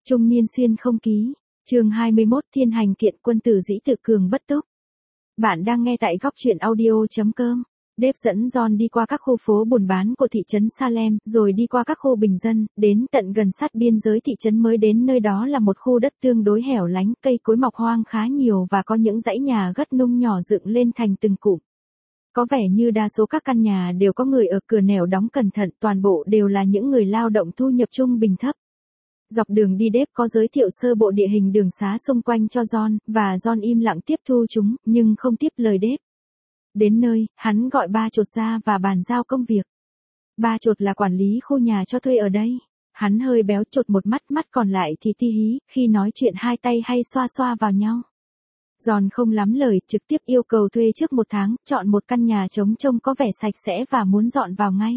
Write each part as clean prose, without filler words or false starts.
Trung niên xuyên không ký. Chương 21 Thiên hành kiện quân tử dĩ tự cường bất túc. Bạn đang nghe tại góc truyện audio.com. Dave dẫn John đi qua các khu phố buôn bán của thị trấn Salem, rồi đi qua các khu bình dân, đến tận gần sát biên giới thị trấn mới đến nơi đó là một khu đất tương đối hẻo lánh, cây cối mọc hoang khá nhiều và có những dãy nhà gất nung nhỏ dựng lên thành từng cụm. Có vẻ như đa số các căn nhà đều có người ở cửa nẻo đóng cẩn thận, toàn bộ đều là những người lao động thu nhập trung bình thấp. Dọc đường đi Dave có giới thiệu sơ bộ địa hình đường xá xung quanh cho John, và John im lặng tiếp thu chúng, nhưng không tiếp lời Dave. Đến nơi, hắn gọi ba chột ra và bàn giao công việc. Ba chột là quản lý khu nhà cho thuê ở đây. Hắn hơi béo chột một mắt còn lại thì ti hí, khi nói chuyện hai tay hay xoa xoa vào nhau. John không lắm lời, trực tiếp yêu cầu thuê trước 1 tháng, chọn một căn nhà trống trông có vẻ sạch sẽ và muốn dọn vào ngay.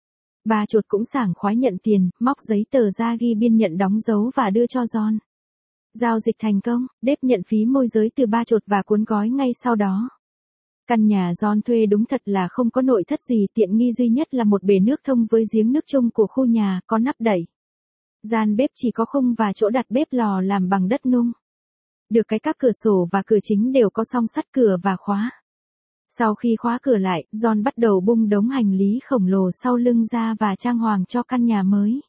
Ba chột cũng sảng khoái nhận tiền, móc giấy tờ ra ghi biên nhận đóng dấu và đưa cho John. Giao dịch thành công, Dave nhận phí môi giới từ ba chột và cuốn gói ngay sau đó. Căn nhà John thuê đúng thật là không có nội thất gì, tiện nghi duy nhất là một bể nước thông với giếng nước chung của khu nhà, có nắp đẩy. Gian bếp chỉ có khung và chỗ đặt bếp lò làm bằng đất nung. Được cái các cửa sổ và cửa chính đều có song sắt cửa và khóa. Sau khi khóa cửa lại, John bắt đầu bung đống hành lý khổng lồ sau lưng ra và trang hoàng cho căn nhà mới.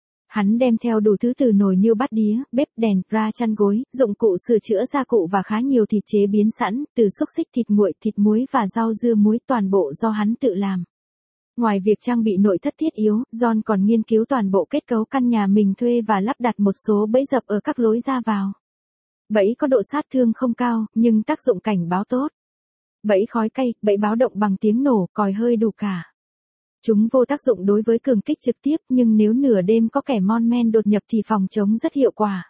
Hắn đem theo đủ thứ từ nồi niêu bát đĩa, bếp đèn, ra chăn gối, dụng cụ sửa chữa gia cụ và khá nhiều thịt chế biến sẵn, từ xúc xích thịt nguội, thịt muối và rau dưa muối, toàn bộ do hắn tự làm. Ngoài việc trang bị nội thất thiết yếu, John còn nghiên cứu toàn bộ kết cấu căn nhà mình thuê và lắp đặt một số bẫy dập ở các lối ra vào. Bẫy có độ sát thương không cao, nhưng tác dụng cảnh báo tốt. Bẫy khói cây, bẫy báo động bằng tiếng nổ, còi hơi đủ cả. Chúng vô tác dụng đối với cường kích trực tiếp, nhưng nếu nửa đêm có kẻ mon men đột nhập thì phòng chống rất hiệu quả.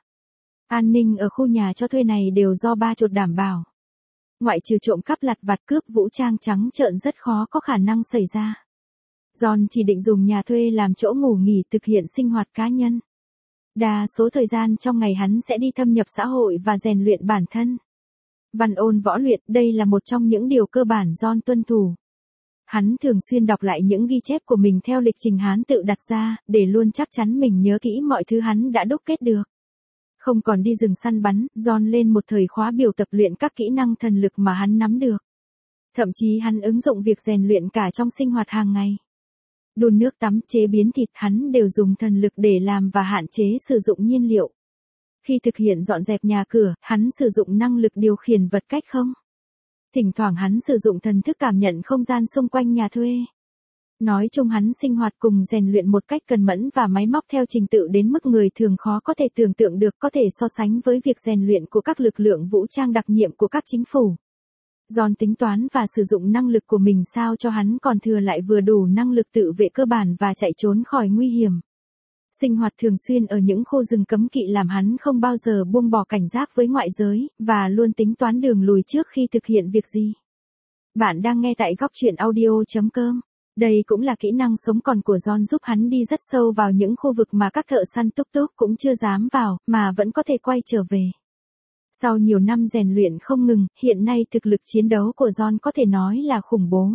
An ninh ở khu nhà cho thuê này đều do ba chột đảm bảo. Ngoại trừ trộm cắp lặt vặt, cướp vũ trang trắng trợn rất khó có khả năng xảy ra. John chỉ định dùng nhà thuê làm chỗ ngủ nghỉ, thực hiện sinh hoạt cá nhân. Đa số thời gian trong ngày hắn sẽ đi thâm nhập xã hội và rèn luyện bản thân. Văn ôn võ luyện, đây là một trong những điều cơ bản John tuân thủ. Hắn thường xuyên đọc lại những ghi chép của mình theo lịch trình hắn tự đặt ra, để luôn chắc chắn mình nhớ kỹ mọi thứ hắn đã đúc kết được. Không còn đi rừng săn bắn, John lên một thời khóa biểu tập luyện các kỹ năng thần lực mà hắn nắm được. Thậm chí hắn ứng dụng việc rèn luyện cả trong sinh hoạt hàng ngày. Đun nước tắm, chế biến thịt, hắn đều dùng thần lực để làm và hạn chế sử dụng nhiên liệu. Khi thực hiện dọn dẹp nhà cửa, hắn sử dụng năng lực điều khiển vật cách không. Thỉnh thoảng hắn sử dụng thần thức cảm nhận không gian xung quanh nhà thuê. Nói chung hắn sinh hoạt cùng rèn luyện một cách cần mẫn và máy móc theo trình tự đến mức người thường khó có thể tưởng tượng được, có thể so sánh với việc rèn luyện của các lực lượng vũ trang đặc nhiệm của các chính phủ. John tính toán và sử dụng năng lực của mình sao cho hắn còn thừa lại vừa đủ năng lực tự vệ cơ bản và chạy trốn khỏi nguy hiểm. Sinh hoạt thường xuyên ở những khu rừng cấm kỵ làm hắn không bao giờ buông bỏ cảnh giác với ngoại giới, và luôn tính toán đường lùi trước khi thực hiện việc gì. Bạn đang nghe tại góc truyện audio.com. Đây cũng là kỹ năng sống còn của John, giúp hắn đi rất sâu vào những khu vực mà các thợ săn túc túc cũng chưa dám vào, mà vẫn có thể quay trở về. Sau nhiều năm rèn luyện không ngừng, hiện nay thực lực chiến đấu của John có thể nói là khủng bố.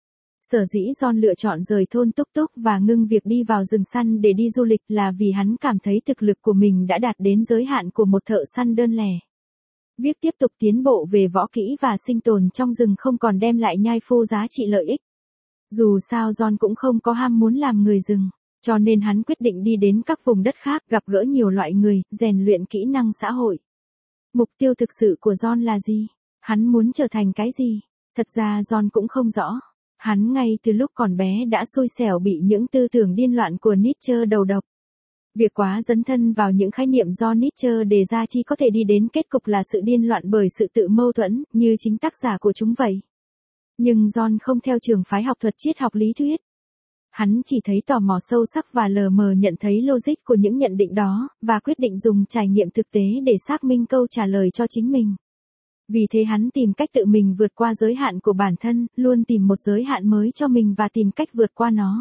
Sở dĩ John lựa chọn rời thôn túc túc và ngưng việc đi vào rừng săn để đi du lịch là vì hắn cảm thấy thực lực của mình đã đạt đến giới hạn của một thợ săn đơn lẻ. Việc tiếp tục tiến bộ về võ kỹ và sinh tồn trong rừng không còn đem lại nhai phô giá trị lợi ích. Dù sao John cũng không có ham muốn làm người rừng, cho nên hắn quyết định đi đến các vùng đất khác, gặp gỡ nhiều loại người, rèn luyện kỹ năng xã hội. Mục tiêu thực sự của John là gì? Hắn muốn trở thành cái gì? Thật ra John cũng không rõ. Hắn ngay từ lúc còn bé đã xui xẻo bị những tư tưởng điên loạn của Nietzsche đầu độc. Việc quá dấn thân vào những khái niệm do Nietzsche đề ra chỉ có thể đi đến kết cục là sự điên loạn bởi sự tự mâu thuẫn, như chính tác giả của chúng vậy. Nhưng John không theo trường phái học thuật triết học lý thuyết. Hắn chỉ thấy tò mò sâu sắc và lờ mờ nhận thấy logic của những nhận định đó, và quyết định dùng trải nghiệm thực tế để xác minh câu trả lời cho chính mình. Vì thế hắn tìm cách tự mình vượt qua giới hạn của bản thân, luôn tìm một giới hạn mới cho mình và tìm cách vượt qua nó.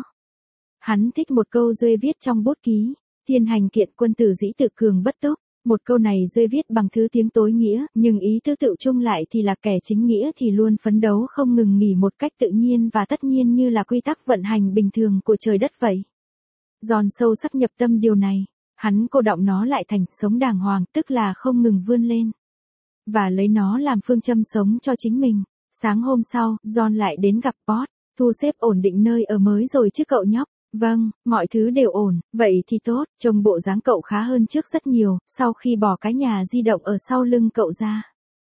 Hắn thích một câu Duê viết trong bút ký, thiên hành kiện quân tử dĩ tự cường bất túc. Một câu này Duê viết bằng thứ tiếng tối nghĩa, nhưng ý tứ tự chung lại thì là kẻ chính nghĩa thì luôn phấn đấu không ngừng nghỉ một cách tự nhiên và tất nhiên như là quy tắc vận hành bình thường của trời đất vậy. John sâu sắc nhập tâm điều này. Hắn cô đọng nó lại thành sống đàng hoàng, tức là không ngừng vươn lên. Và lấy nó làm phương châm sống cho chính mình. Sáng hôm sau, John lại đến gặp Pod. Thu xếp ổn định nơi ở mới rồi chứ cậu nhóc? Vâng, mọi thứ đều ổn, vậy thì tốt, trông bộ dáng cậu khá hơn trước rất nhiều, sau khi bỏ cái nhà di động ở sau lưng cậu ra.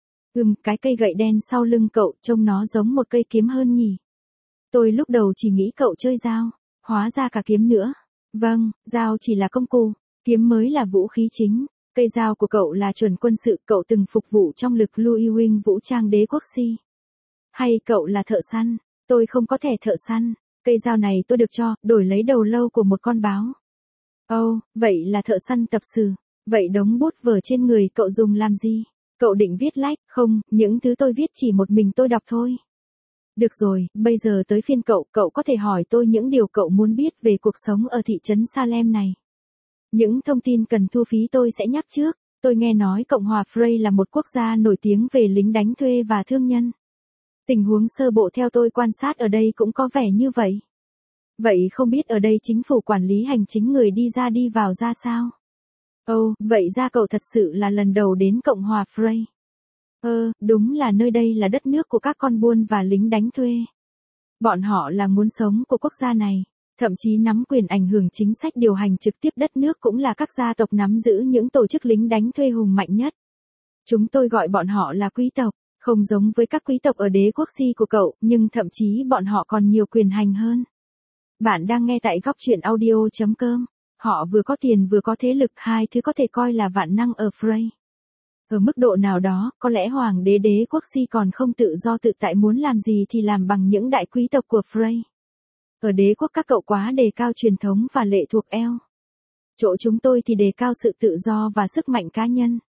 Cái cây gậy đen sau lưng cậu trông nó giống một cây kiếm hơn nhỉ? Tôi lúc đầu chỉ nghĩ cậu chơi dao, hóa ra cả kiếm nữa. Vâng, dao chỉ là công cụ, kiếm mới là vũ khí chính. Cây dao của cậu là chuẩn quân sự, cậu từng phục vụ trong lực Louis Wing vũ trang đế quốc Si. Hay cậu là thợ săn? Tôi không có thẻ thợ săn. Cây dao này tôi được cho, đổi lấy đầu lâu của một con báo. Vậy là thợ săn tập sự. Vậy đống bút vở trên người cậu dùng làm gì? Cậu định viết lách, không, những thứ tôi viết chỉ một mình tôi đọc thôi. Được rồi, bây giờ tới phiên cậu, cậu có thể hỏi tôi những điều cậu muốn biết về cuộc sống ở thị trấn Salem này. Những thông tin cần thu phí tôi sẽ nhắc trước. Tôi nghe nói Cộng hòa Frey là một quốc gia nổi tiếng về lính đánh thuê và thương nhân. Tình huống sơ bộ theo tôi quan sát ở đây cũng có vẻ như vậy. Vậy không biết ở đây chính phủ quản lý hành chính người đi ra đi vào ra sao? Vậy ra cậu thật sự là lần đầu đến Cộng hòa Frey. Đúng là nơi đây là đất nước của các con buôn và lính đánh thuê. Bọn họ là nguồn sống của quốc gia này, thậm chí nắm quyền ảnh hưởng chính sách điều hành trực tiếp đất nước cũng là các gia tộc nắm giữ những tổ chức lính đánh thuê hùng mạnh nhất. Chúng tôi gọi bọn họ là quý tộc, không giống với các quý tộc ở đế quốc Si của cậu, nhưng thậm chí bọn họ còn nhiều quyền hành hơn. Bạn đang nghe tại góc truyện audio.com. Họ vừa có tiền vừa có thế lực, hai thứ có thể coi là vạn năng ở Frey. Ở mức độ nào đó, có lẽ hoàng đế đế quốc Si còn không tự do tự tại muốn làm gì thì làm bằng những đại quý tộc của Frey. Ở đế quốc các cậu quá đề cao truyền thống và lệ thuộc eo. Chỗ chúng tôi thì đề cao sự tự do và sức mạnh cá nhân.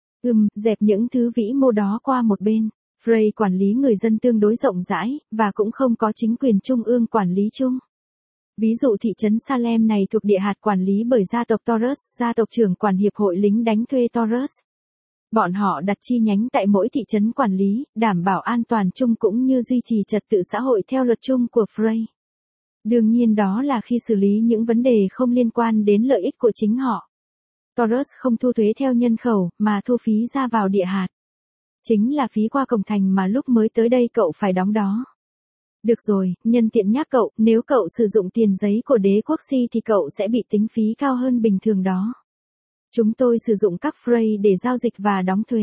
Dẹp những thứ vĩ mô đó qua một bên. Frey quản lý người dân tương đối rộng rãi, và cũng không có chính quyền trung ương quản lý chung. Ví dụ thị trấn Salem này thuộc địa hạt quản lý bởi gia tộc Taurus, gia tộc trưởng quản hiệp hội lính đánh thuê Taurus. Bọn họ đặt chi nhánh tại mỗi thị trấn quản lý, đảm bảo an toàn chung cũng như duy trì trật tự xã hội theo luật chung của Frey. Đương nhiên đó là khi xử lý những vấn đề không liên quan đến lợi ích của chính họ. Taurus không thu thuế theo nhân khẩu, mà thu phí ra vào địa hạt. Chính là phí qua cổng thành mà lúc mới tới đây cậu phải đóng đó. Được rồi, nhân tiện nhắc cậu, nếu cậu sử dụng tiền giấy của đế quốc Si thì cậu sẽ bị tính phí cao hơn bình thường đó. Chúng tôi sử dụng các Frey để giao dịch và đóng thuế.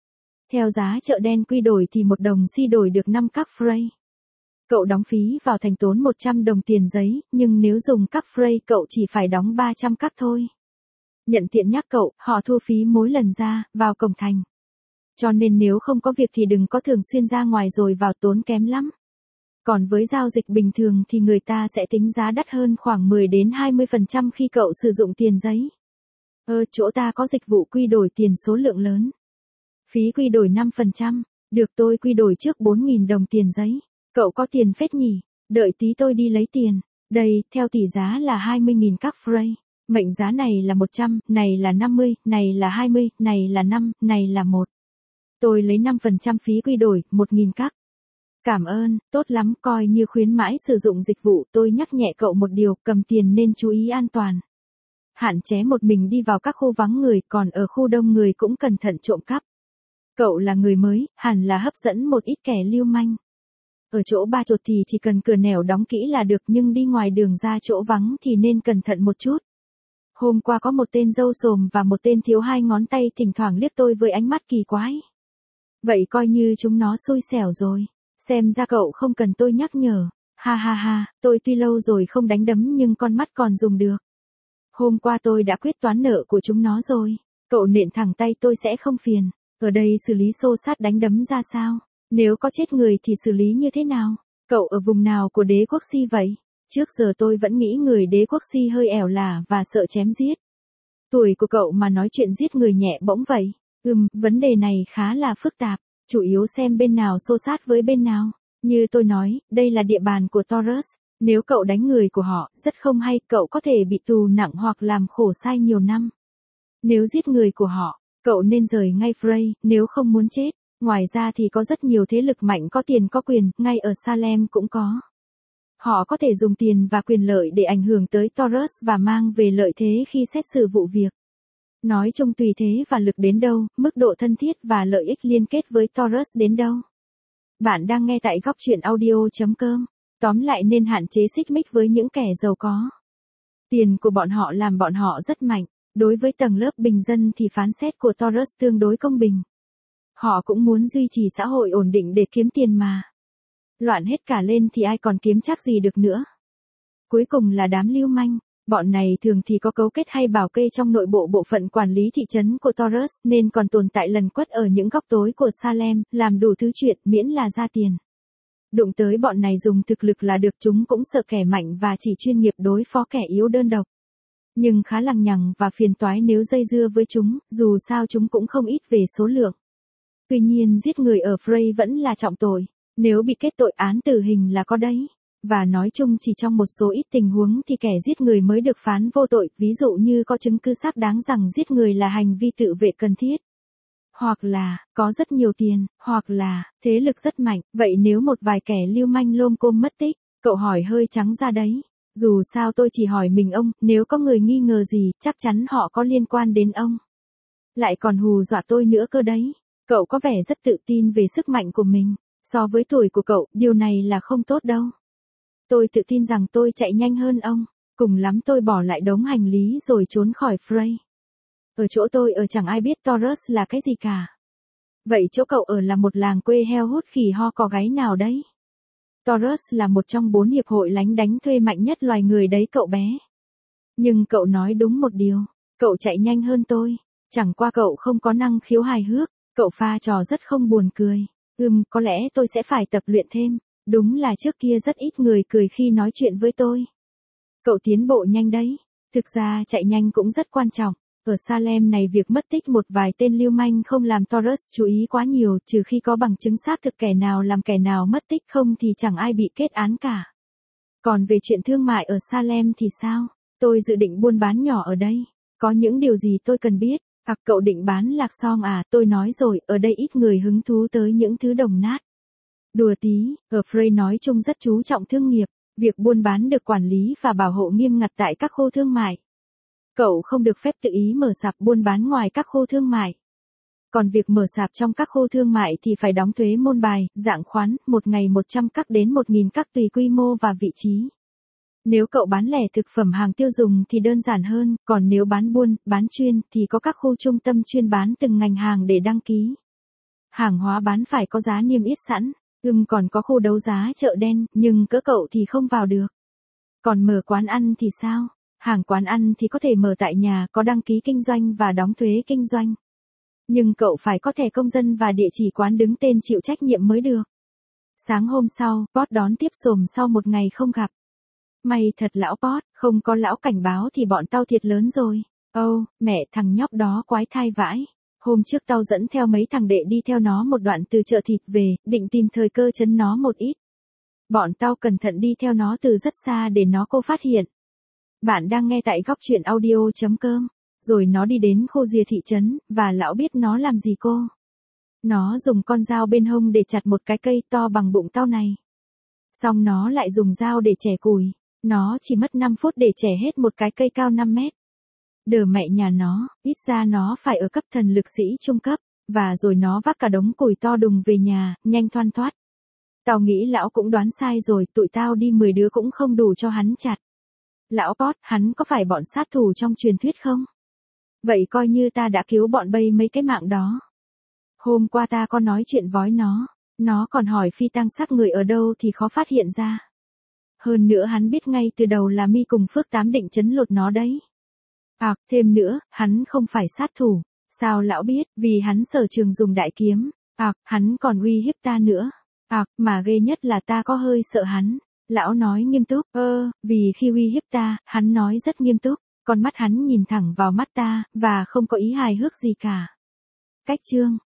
Theo giá chợ đen quy đổi thì 1 đồng Si đổi được 5 các Frey. Cậu đóng phí vào thành tốn 100 đồng tiền giấy, nhưng nếu dùng các Frey cậu chỉ phải đóng 300 các thôi. Nhận tiện nhắc cậu, họ thu phí mỗi lần ra, vào cổng thành. Cho nên nếu không có việc thì đừng có thường xuyên ra ngoài rồi vào, tốn kém lắm. Còn với giao dịch bình thường thì người ta sẽ tính giá đắt hơn khoảng 10 đến 20% khi cậu sử dụng tiền giấy. Chỗ ta có dịch vụ quy đổi tiền số lượng lớn. Phí quy đổi 5%, được tôi quy đổi trước 4.000 đồng tiền giấy. Cậu có tiền phết nhỉ, đợi tí tôi đi lấy tiền. Đây, theo tỷ giá là 20.000 các Frey. Mệnh giá này là 100, này là 50, này là 20, này là 5, này là 1. Tôi lấy 5% phí quy đổi, 1.000 các. Cảm ơn, tốt lắm, coi như khuyến mãi sử dụng dịch vụ. Tôi nhắc nhẹ cậu một điều, cầm tiền nên chú ý an toàn. Hạn chế một mình đi vào các khu vắng người, còn ở khu đông người cũng cẩn thận trộm cắp. Cậu là người mới, hẳn là hấp dẫn một ít kẻ lưu manh. Ở chỗ ba chột thì chỉ cần cửa nẻo đóng kỹ là được, nhưng đi ngoài đường ra chỗ vắng thì nên cẩn thận một chút. Hôm qua có một tên râu xồm và một tên thiếu 2 ngón tay thỉnh thoảng liếc tôi với ánh mắt kỳ quái. Vậy coi như chúng nó xui xẻo rồi. Xem ra cậu không cần tôi nhắc nhở. Ha ha ha, tôi tuy lâu rồi không đánh đấm nhưng con mắt còn dùng được. Hôm qua tôi đã quyết toán nợ của chúng nó rồi. Cậu nện thẳng tay tôi sẽ không phiền. Ở đây xử lý xô xát đánh đấm ra sao? Nếu có chết người thì xử lý như thế nào? Cậu ở vùng nào của đế quốc Si vậy? Trước giờ tôi vẫn nghĩ người đế quốc Si hơi ẻo lả và sợ chém giết. Tuổi của cậu mà nói chuyện giết người nhẹ bỗng vậy. Vấn đề này khá là phức tạp. Chủ yếu xem bên nào xô sát với bên nào. Như tôi nói, đây là địa bàn của Taurus. Nếu cậu đánh người của họ, rất không hay, cậu có thể bị tù nặng hoặc làm khổ sai nhiều năm. Nếu giết người của họ, cậu nên rời ngay Frey, nếu không muốn chết. Ngoài ra thì có rất nhiều thế lực mạnh có tiền có quyền, ngay ở Salem cũng có. Họ có thể dùng tiền và quyền lợi để ảnh hưởng tới Taurus và mang về lợi thế khi xét xử vụ việc. Nói chung tùy thế và lực đến đâu, mức độ thân thiết và lợi ích liên kết với Taurus đến đâu. Bạn đang nghe tại góc truyện audio.com. Tóm lại nên hạn chế xích mích với những kẻ giàu có. Tiền của bọn họ làm bọn họ rất mạnh. Đối với tầng lớp bình dân thì phán xét của Taurus tương đối công bình. Họ cũng muốn duy trì xã hội ổn định để kiếm tiền mà. Loạn hết cả lên thì ai còn kiếm chắc gì được nữa. Cuối cùng là đám lưu manh. Bọn này thường thì có cấu kết hay bảo kê trong nội bộ bộ phận quản lý thị trấn của Taurus nên còn tồn tại lần quất ở những góc tối của Salem, làm đủ thứ chuyện miễn là ra tiền. Đụng tới bọn này dùng thực lực là được, chúng cũng sợ kẻ mạnh và chỉ chuyên nghiệp đối phó kẻ yếu đơn độc. Nhưng khá lằng nhằng và phiền toái nếu dây dưa với chúng, dù sao chúng cũng không ít về số lượng. Tuy nhiên giết người ở Frey vẫn là trọng tội, nếu bị kết tội án tử hình là có đấy. Và nói chung chỉ trong một số ít tình huống thì kẻ giết người mới được phán vô tội, ví dụ như có chứng cứ xác đáng rằng giết người là hành vi tự vệ cần thiết. Hoặc là, có rất nhiều tiền, hoặc là, thế lực rất mạnh, vậy nếu một vài kẻ lưu manh lôm côm mất tích, cậu hỏi hơi trắng ra đấy. Dù sao tôi chỉ hỏi mình ông, nếu có người nghi ngờ gì, chắc chắn họ có liên quan đến ông. Lại còn hù dọa tôi nữa cơ đấy. Cậu có vẻ rất tự tin về sức mạnh của mình. So với tuổi của cậu, điều này là không tốt đâu. Tôi tự tin rằng tôi chạy nhanh hơn ông. Cùng lắm tôi bỏ lại đống hành lý rồi trốn khỏi Frey. Ở chỗ tôi ở chẳng ai biết Taurus là cái gì cả. Vậy chỗ cậu ở là một làng quê heo hút khỉ ho cò gáy nào đấy? Taurus là một trong 4 hiệp hội lánh đánh thuê mạnh nhất loài người đấy cậu bé. Nhưng cậu nói đúng một điều, cậu chạy nhanh hơn tôi. Chẳng qua cậu không có năng khiếu hài hước, cậu pha trò rất không buồn cười. Có lẽ tôi sẽ phải tập luyện thêm. Đúng là trước kia rất ít người cười khi nói chuyện với tôi. Cậu tiến bộ nhanh đấy. Thực ra chạy nhanh cũng rất quan trọng. Ở Salem này việc mất tích một vài tên lưu manh không làm Taurus chú ý quá nhiều, trừ khi có bằng chứng xác thực kẻ nào làm kẻ nào mất tích, không thì chẳng ai bị kết án cả. Còn về chuyện thương mại ở Salem thì sao? Tôi dự định buôn bán nhỏ ở đây. Có những điều gì tôi cần biết? Cậu định bán lạc song à? Tôi nói rồi, ở đây ít người hứng thú tới những thứ đồng nát. Đùa tí, ở Frey nói chung rất chú trọng thương nghiệp, việc buôn bán được quản lý và bảo hộ nghiêm ngặt tại các khu thương mại. Cậu không được phép tự ý mở sạp buôn bán ngoài các khu thương mại. Còn việc mở sạp trong các khu thương mại thì phải đóng thuế môn bài, dạng khoán, một ngày 100 các đến 1.000 các tùy quy mô và vị trí. Nếu cậu bán lẻ thực phẩm hàng tiêu dùng thì đơn giản hơn, còn nếu bán buôn, bán chuyên thì có các khu trung tâm chuyên bán từng ngành hàng để đăng ký. Hàng hóa bán phải có giá niêm yết sẵn, còn có khu đấu giá chợ đen, nhưng cỡ cậu thì không vào được. Còn mở quán ăn thì sao? Hàng quán ăn thì có thể mở tại nhà, có đăng ký kinh doanh và đóng thuế kinh doanh. Nhưng cậu phải có thẻ công dân và địa chỉ quán đứng tên chịu trách nhiệm mới được. Sáng hôm sau, Pot đón tiếp xồm sau một ngày không gặp. May thật lão Pot, không có lão cảnh báo thì bọn tao thiệt lớn rồi. Mẹ thằng nhóc đó quái thai vãi. Hôm trước tao dẫn theo mấy thằng đệ đi theo nó một đoạn từ chợ thịt về, định tìm thời cơ chấn nó một ít. Bọn tao cẩn thận đi theo nó từ rất xa để nó cô phát hiện. Bạn đang nghe tại góc truyện audio.com. Rồi nó đi đến khu rìa thị trấn, và lão biết nó làm gì cô. Nó dùng con dao bên hông để chặt một cái cây to bằng bụng tao này. Xong nó lại dùng dao để chẻ củi. Nó chỉ mất 5 phút để chẻ hết một cái cây cao 5 mét. Đờ mẹ nhà nó, ít ra nó phải ở cấp thần lực sĩ trung cấp, và rồi nó vác cả đống củi to đùng về nhà, nhanh thoăn thoắt. Tao nghĩ lão cũng đoán sai rồi, tụi tao đi 10 đứa cũng không đủ cho hắn chặt. Lão Pot, hắn có phải bọn sát thủ trong truyền thuyết không? Vậy coi như ta đã cứu bọn bay mấy cái mạng đó. Hôm qua ta có nói chuyện với nó còn hỏi phi tang xác người ở đâu thì khó phát hiện ra. Hơn nữa hắn biết ngay từ đầu là Mi cùng Phước Tám định trấn lột nó đấy. Thêm nữa, hắn không phải sát thủ. Sao lão biết? Vì hắn sở trường dùng đại kiếm. Hắn còn uy hiếp ta nữa. Mà ghê nhất là ta có hơi sợ hắn. Lão nói nghiêm túc. Vì khi uy hiếp ta, hắn nói rất nghiêm túc. Con mắt hắn nhìn thẳng vào mắt ta, và không có ý hài hước gì cả. Cách chương